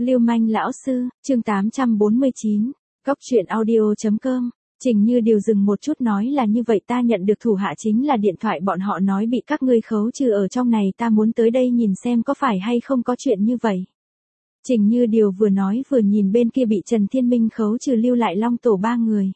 Lưu manh lão sư, chương 849, Góc truyện audio.com. Trình Như Điều dừng một chút nói là như vậy, ta nhận được thủ hạ chính là điện thoại bọn họ nói bị các ngươi khấu trừ ở trong này, ta muốn tới đây nhìn xem có phải hay không có chuyện như vậy. Trình Như Điều vừa nói vừa nhìn bên kia bị Trần Thiên Minh khấu trừ lưu lại Long Tổ 3 người.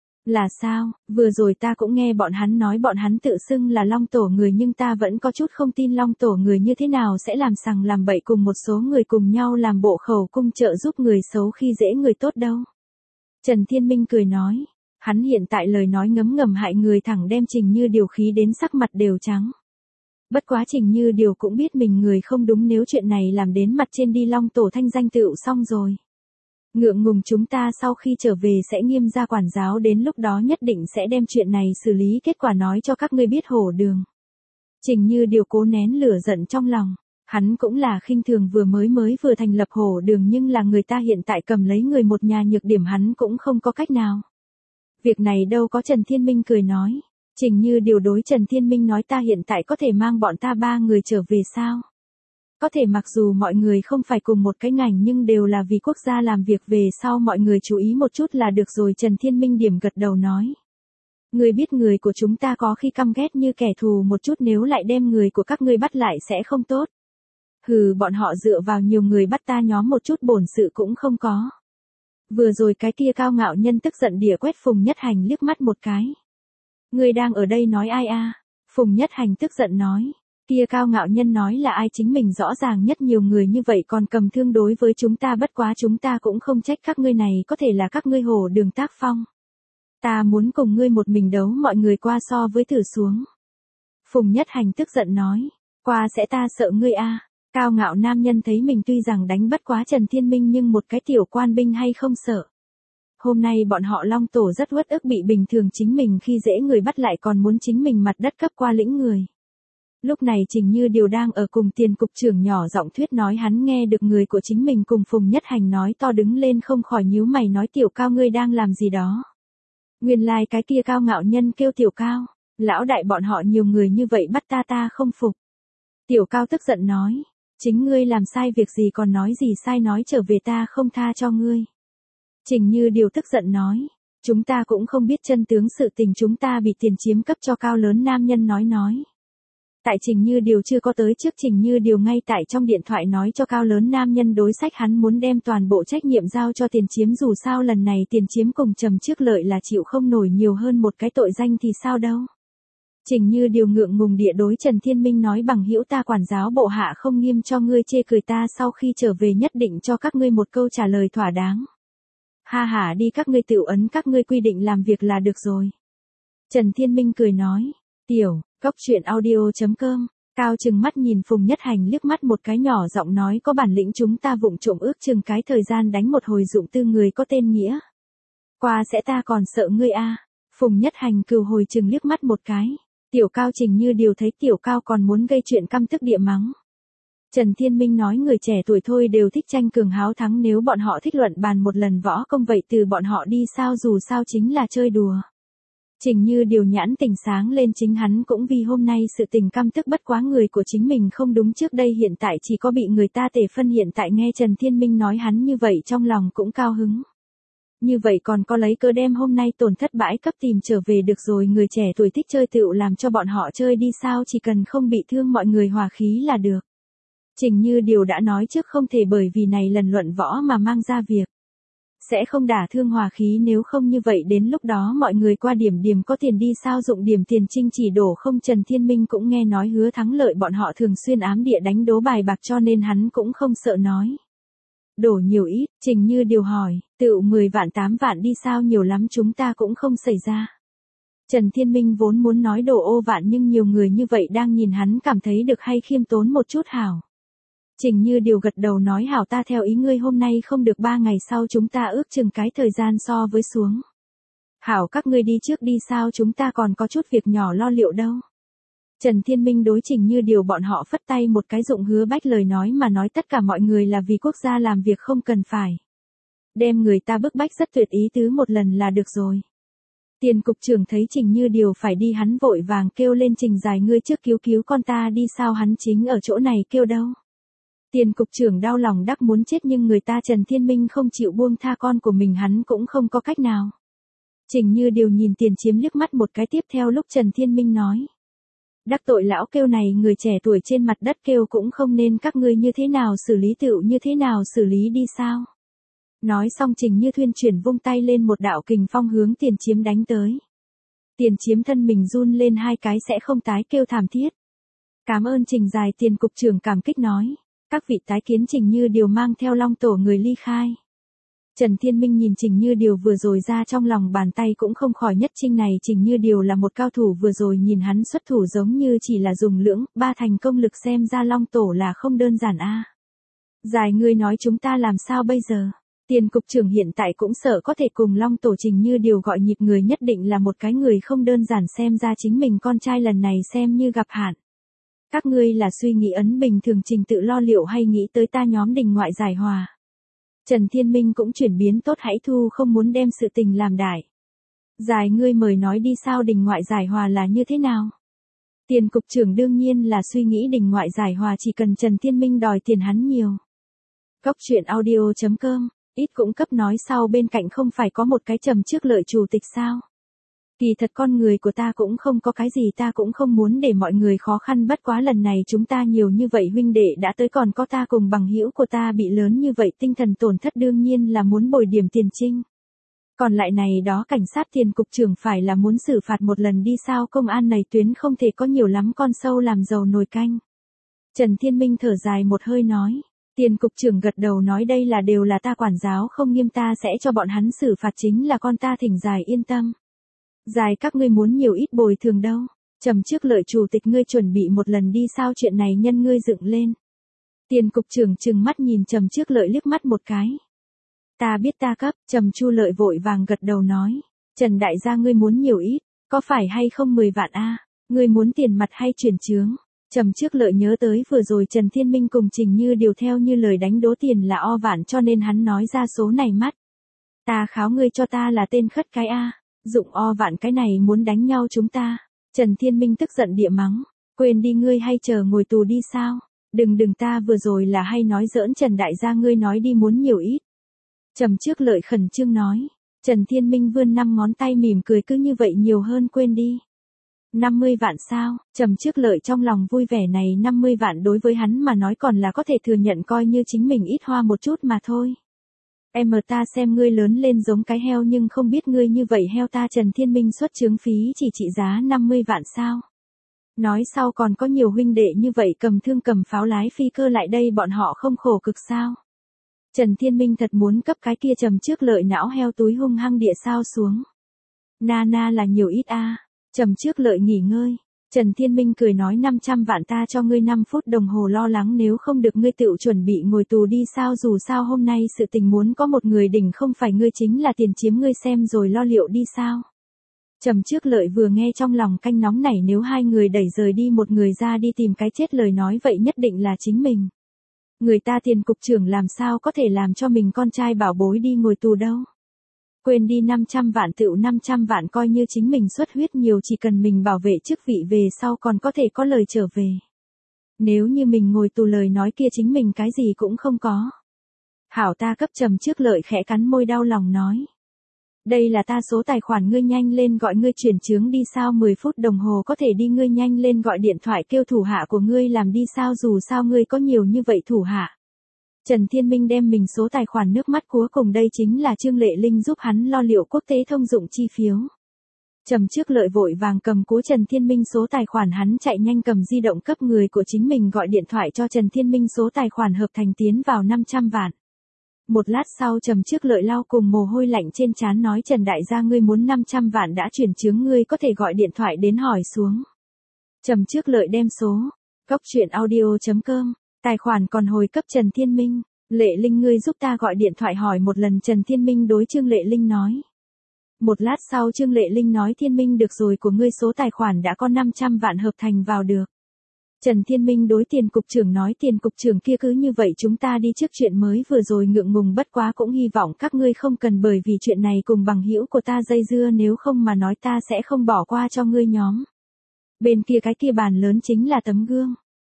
Là sao, vừa rồi ta cũng nghe bọn hắn nói bọn hắn tự xưng là Long Tổ người, nhưng ta vẫn có chút không tin Long Tổ người như thế nào sẽ làm sằng làm bậy cùng một số người cùng nhau làm bộ khẩu cung trợ giúp người xấu khi dễ người tốt đâu. Trần Thiên Minh cười nói, hắn hiện tại lời nói ngấm ngầm hại người thẳng đem Trình Như Điều khí đến sắc mặt đều trắng. Bất quá Trình Như Điều cũng biết mình người không đúng, nếu chuyện này làm đến mặt trên đi Long Tổ thanh danh tựu xong rồi. Ngượng ngùng, chúng ta sau khi trở về sẽ nghiêm ra quản giáo, đến lúc đó nhất định sẽ đem chuyện này xử lý, kết quả nói cho các ngươi biết hổ đường. Trình Như Điều cố nén lửa giận trong lòng, hắn cũng là khinh thường vừa thành lập hổ đường, nhưng là người ta hiện tại cầm lấy người một nhà nhược điểm hắn cũng không có cách nào. Việc này đâu có. Trần Thiên Minh cười nói. Trình Như Điều đối Trần Thiên Minh nói, ta hiện tại có thể mang bọn ta 3 người trở về sao? Có thể, mặc dù mọi người không phải cùng một cái ngành nhưng đều là vì quốc gia làm việc, về sau mọi người chú ý một chút là được rồi. Trần Thiên Minh điểm gật đầu nói. Ngươi biết người của chúng ta có khi căm ghét như kẻ thù một chút, nếu lại đem người của các ngươi bắt lại sẽ không tốt. Hừ, bọn họ dựa vào nhiều người bắt ta nhóm một chút bổn sự cũng không có. Vừa rồi cái kia cao ngạo nhân tức giận địa quét Phùng Nhất Hành liếc mắt một cái. Ngươi đang ở đây nói ai a? Phùng Nhất Hành tức giận nói. Kia cao ngạo nhân nói là ai, chính mình rõ ràng nhất, nhiều người như vậy còn cầm thương đối với chúng ta, bất quá chúng ta cũng không trách các ngươi, này có thể là các ngươi hổ đường tác phong. Ta muốn cùng ngươi một mình đấu mọi người qua so với thử xuống. Phùng Nhất Hành tức giận nói. Qua sẽ ta sợ ngươi a. Cao ngạo nam nhân thấy mình tuy rằng đánh bất quá Trần Thiên Minh nhưng một cái tiểu quan binh hay không sợ. Hôm nay bọn họ Long Tổ rất uất ức, bị bình thường chính mình khi dễ người bắt lại còn muốn chính mình mặt đất cấp qua lĩnh người. Lúc này Trình Như Điều đang ở cùng tiền cục trưởng nhỏ giọng thuyết nói, hắn nghe được người của chính mình cùng Phùng Nhất Hành nói to, đứng lên không khỏi nhíu mày nói, tiểu Cao ngươi đang làm gì đó? Nguyên lai cái kia cao ngạo nhân kêu tiểu Cao, lão đại bọn họ nhiều người như vậy bắt ta không phục. Tiểu Cao tức giận nói, chính ngươi làm sai việc gì còn nói gì sai, nói trở về ta không tha cho ngươi. Trình Như Điều tức giận nói, chúng ta cũng không biết chân tướng sự tình, chúng ta bị tiền chiếm cấp cho cao lớn nam nhân nói. Tại Trình Như Điều chưa có tới trước, Trình Như Điều ngay tại trong điện thoại nói cho cao lớn nam nhân đối sách, hắn muốn đem toàn bộ trách nhiệm giao cho tiền chiếm, dù sao lần này tiền chiếm cùng Trầm Trước Lợi là chịu không nổi nhiều hơn một cái tội danh thì sao đâu. Trình Như Điều ngượng ngùng địa đối Trần Thiên Minh nói, bằng hữu ta quản giáo bộ hạ không nghiêm cho ngươi chê cười, ta sau khi trở về nhất định cho các ngươi một câu trả lời thỏa đáng. Ha ha, đi các ngươi tự ấn các ngươi quy định làm việc là được rồi. Trần Thiên Minh cười nói, tiểu, Góc truyện audio.com. Cao trừng mắt nhìn Phùng Nhất Hành liếc mắt một cái, nhỏ giọng nói, có bản lĩnh chúng ta vụng trộm ước chừng cái thời gian đánh một hồi dụng tư người có tên nghĩa. Qua sẽ ta còn sợ ngươi a. Phùng Nhất Hành cừu hồi chừng liếc mắt một cái. Tiểu Cao. Trình Như Điều thấy tiểu Cao còn muốn gây chuyện căm tức địa mắng. Trần Thiên Minh nói, người trẻ tuổi thôi đều thích tranh cường háo thắng, nếu bọn họ thích luận bàn một lần võ công vậy từ bọn họ đi sao, dù sao chính là chơi đùa. Trình Như Điều nhãn tình sáng lên, chính hắn cũng vì hôm nay sự tình căm tức, bất quá người của chính mình không đúng, trước đây hiện tại chỉ có bị người ta tể phân, hiện tại nghe Trần Thiên Minh nói hắn như vậy trong lòng cũng cao hứng. Như vậy còn có lấy cớ đem hôm nay tổn thất bãi cấp tìm trở về được rồi, người trẻ tuổi thích chơi tựu làm cho bọn họ chơi đi sao, chỉ cần không bị thương mọi người hòa khí là được. Trình Như Điều đã nói trước không thể bởi vì này lần luận võ mà mang ra việc. Sẽ không đả thương hòa khí, nếu không như vậy đến lúc đó mọi người qua điểm có tiền đi sao dụng điểm tiền trinh chỉ đổ không. Trần Thiên Minh cũng nghe nói Hứa Thắng Lợi bọn họ thường xuyên ám địa đánh đố bài bạc cho nên hắn cũng không sợ nói. Đổ nhiều ít, Trình Như Điều hỏi, tựu 10 vạn 8 vạn đi sao, nhiều lắm chúng ta cũng không xảy ra. Trần Thiên Minh vốn muốn nói đổ ô vạn, nhưng nhiều người như vậy đang nhìn hắn cảm thấy được hay khiêm tốn một chút hảo. Trình Như Điều gật đầu nói, hảo, ta theo ý ngươi, hôm nay không được 3 ngày sau chúng ta ước chừng cái thời gian so với xuống. Hảo, các ngươi đi trước đi sao, chúng ta còn có chút việc nhỏ lo liệu đâu. Trần Thiên Minh đối Trình Như Điều bọn họ phất tay một cái, dụng hứa bách lời nói mà nói, tất cả mọi người là vì quốc gia làm việc, không cần phải đem người ta bức bách, rất tuyệt ý tứ một lần là được rồi. Tiền cục trưởng thấy Trình Như Điều phải đi, hắn vội vàng kêu lên, Trình dài ngươi trước cứu con ta đi sao, hắn chính ở chỗ này kêu đâu. Tiền cục trưởng đau lòng đắc muốn chết nhưng người ta Trần Thiên Minh không chịu buông tha con của mình hắn cũng không có cách nào. Trình Như Điều nhìn Tiền Chiếm liếc mắt một cái tiếp theo lúc Trần Thiên Minh nói. Đắc tội lão kêu này người trẻ tuổi trên mặt đất kêu cũng không nên các ngươi như thế nào xử lý tựu như thế nào xử lý đi sao. Nói xong Trình Như Thuyên chuyển vung tay lên một đạo kình phong hướng Tiền Chiếm đánh tới. Tiền Chiếm thân mình run lên hai cái sẽ không tái kêu thảm thiết. Cảm ơn Trình dài Tiền cục trưởng cảm kích nói. Các vị tái kiến Trình Như Điều mang theo Long Tổ người ly khai. Trần Thiên Minh nhìn Trình Như Điều vừa rồi ra trong lòng bàn tay cũng không khỏi nhất trinh này Trình Như Điều là một cao thủ vừa rồi nhìn hắn xuất thủ giống như chỉ là dùng lưỡng, ba thành công lực xem ra Long Tổ là không đơn giản a. Dài ngươi nói chúng ta làm sao bây giờ? Tiền cục trưởng hiện tại cũng sợ có thể cùng Long Tổ Trình Như Điều gọi nhịp người nhất định là một cái người không đơn giản xem ra chính mình con trai lần này xem như gặp hạn. Các ngươi là suy nghĩ ấn bình thường trình tự lo liệu hay nghĩ tới ta nhóm đình ngoại giải hòa. Trần Thiên Minh cũng chuyển biến tốt hãy thu không muốn đem sự tình làm đại. Dài ngươi mời nói đi sao đình ngoại giải hòa là như thế nào? Tiền cục trưởng đương nhiên là suy nghĩ đình ngoại giải hòa chỉ cần Trần Thiên Minh đòi tiền hắn nhiều. Cóc truyện audio.com, ít cũng cấp nói sau bên cạnh không phải có một cái trầm trước lợi chủ tịch sao? Kỳ thật con người của ta cũng không có cái gì ta cũng không muốn để mọi người khó khăn bất quá lần này chúng ta nhiều như vậy huynh đệ đã tới còn có ta cùng bằng hữu của ta bị lớn như vậy tinh thần tổn thất đương nhiên là muốn bồi điểm tiền trinh. Còn lại này đó cảnh sát Tiền cục trưởng phải là muốn xử phạt một lần đi sao công an này tuyến không thể có nhiều lắm con sâu làm dầu nồi canh. Trần Thiên Minh thở dài một hơi nói. Tiền cục trưởng gật đầu nói đây là đều là ta quản giáo không nghiêm ta sẽ cho bọn hắn xử phạt chính là con ta thỉnh dài yên tâm. Dài các ngươi muốn nhiều ít bồi thường đâu. Trầm trước lợi chủ tịch ngươi chuẩn bị một lần đi sao chuyện này nhân ngươi dựng lên. Tiền cục trưởng trừng mắt nhìn Trầm trước lợi liếc mắt một cái. Ta biết ta cấp, Trầm Chu Lợi vội vàng gật đầu nói. Trần đại gia ngươi muốn nhiều ít, có phải hay không 10 vạn a? Ngươi muốn tiền mặt hay chuyển chướng? Trầm trước lợi nhớ tới vừa rồi Trần Thiên Minh cùng Trình Như Điều theo như lời đánh đố tiền là o vạn cho nên hắn nói ra số này mắt. Ta kháo ngươi cho ta là tên khất cái a. Dụng o vạn cái này muốn đánh nhau chúng ta. Trần Thiên Minh tức giận địa mắng. Quên đi ngươi hay chờ ngồi tù đi sao? Đừng ta vừa rồi là hay nói giỡn Trần đại gia ngươi nói đi muốn nhiều ít. Trầm trước lợi khẩn trương nói. Trần Thiên Minh vươn 5 ngón tay mỉm cười cứ như vậy nhiều hơn quên đi. 50 vạn sao? Trầm trước lợi trong lòng vui vẻ này 50 vạn đối với hắn mà nói còn là có thể thừa nhận coi như chính mình ít hoa một chút mà thôi. Em ta xem ngươi lớn lên giống cái heo nhưng không biết ngươi như vậy heo ta Trần Thiên Minh xuất chướng phí chỉ trị giá 50 vạn sao. Nói sau còn có nhiều huynh đệ như vậy cầm thương cầm pháo lái phi cơ lại đây bọn họ không khổ cực sao. Trần Thiên Minh thật muốn cấp cái kia Trầm trước lợi não heo túi hung hăng địa sao xuống. Na là nhiều ít a. Trầm trước lợi nghỉ ngơi. Trần Thiên Minh cười nói 500 vạn ta cho ngươi 5 phút đồng hồ lo lắng nếu không được ngươi tự chuẩn bị ngồi tù đi sao dù sao hôm nay sự tình muốn có một người đỉnh không phải ngươi chính là Tiền Chiếm ngươi xem rồi lo liệu đi sao. Trầm trước lợi vừa nghe trong lòng canh nóng nảy nếu hai người đẩy rời đi một người ra đi tìm cái chết lời nói vậy nhất định là chính mình. Người ta Tiền cục trưởng làm sao có thể làm cho mình con trai bảo bối đi ngồi tù đâu. Quên đi 500 vạn tựu 500 vạn coi như chính mình xuất huyết nhiều chỉ cần mình bảo vệ chức vị về sau còn có thể có lời trở về. Nếu như mình ngồi tù lời nói kia chính mình cái gì cũng không có. Hảo ta cấp Trầm trước lợi khẽ cắn môi đau lòng nói. Đây là ta số tài khoản ngươi nhanh lên gọi ngươi chuyển chướng đi sao 10 phút đồng hồ có thể đi ngươi nhanh lên gọi điện thoại kêu thủ hạ của ngươi làm đi sao dù sao ngươi có nhiều như vậy thủ hạ. Trần Thiên Minh đem mình số tài khoản nước mắt cuối cùng đây chính là Trương Lệ Linh giúp hắn lo liệu quốc tế thông dụng chi phiếu. Trầm trước lợi vội vàng cầm cố Trần Thiên Minh số tài khoản hắn chạy nhanh cầm di động cấp người của chính mình gọi điện thoại cho Trần Thiên Minh số tài khoản hợp thành tiến vào 500 vạn. Một lát sau Trầm trước lợi lau cùng mồ hôi lạnh trên trán nói Trần đại gia ngươi muốn 500 vạn đã chuyển chướng ngươi có thể gọi điện thoại đến hỏi xuống. Trầm trước lợi đem số. Cóc truyện audio.com. Tài khoản còn hồi cấp Trần Thiên Minh. Lệ Linh ngươi giúp ta gọi điện thoại hỏi một lần Trần Thiên Minh đối Trương Lệ Linh nói. Một lát sau Trương Lệ Linh nói Thiên Minh được rồi của ngươi số tài khoản đã có 500 vạn hợp thành vào được. Trần Thiên Minh đối Tiền cục trưởng nói Tiền cục trưởng kia cứ như vậy chúng ta đi trước chuyện mới vừa rồi ngượng ngùng bất quá cũng hy vọng các ngươi không cần bởi vì chuyện này cùng bằng hữu của ta dây dưa nếu không mà nói ta sẽ không bỏ qua cho ngươi nhóm. Bên kia cái kia bàn lớn chính là tấm gương.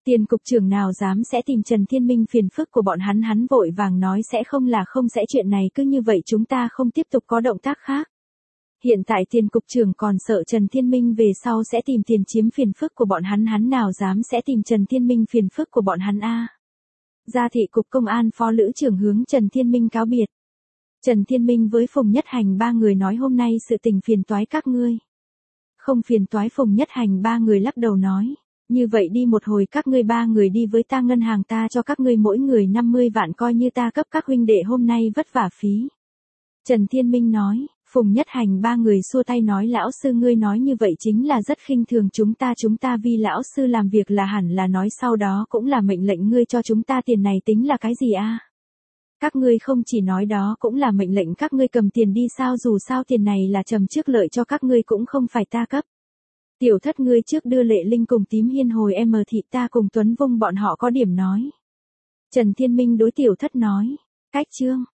Tiền cục trưởng nào dám sẽ tìm Trần Thiên Minh phiền phức của bọn hắn vội vàng nói sẽ không là không sẽ chuyện này cứ như vậy chúng ta không tiếp tục có động tác khác. Hiện tại tiền cục trưởng còn sợ Trần Thiên Minh về sau sẽ tìm tiền chiếm phiền phức của bọn hắn nào dám sẽ tìm Trần Thiên Minh phiền phức của bọn hắn a. Gia thị cục công an phó lữ trưởng hướng Trần Thiên Minh cáo biệt. Trần Thiên Minh với Phùng Nhất Hành ba người nói hôm nay sự tình phiền toái các ngươi. Không phiền toái Phùng Nhất Hành ba người lắc đầu nói. Như vậy đi một hồi các ngươi ba người đi với ta ngân hàng ta cho các ngươi mỗi người 50 vạn coi như ta cấp các huynh đệ hôm nay vất vả phí. Trần Thiên Minh nói, Phùng Nhất Hành ba người xua tay nói lão sư ngươi nói như vậy chính là rất khinh thường chúng ta vì lão sư làm việc là hẳn là nói sau đó cũng là mệnh lệnh ngươi cho chúng ta tiền này tính là cái gì a? Các ngươi không chỉ nói đó cũng là mệnh lệnh các ngươi cầm tiền đi sao dù sao tiền này là trầm trước lợi cho các ngươi cũng không phải ta cấp. Tiểu thất ngươi trước đưa Lệ Linh cùng Tím Hiên hồi em thị ta cùng Tuấn Vung bọn họ có điểm nói. Trần Thiên Minh đối tiểu thất nói, cách chương.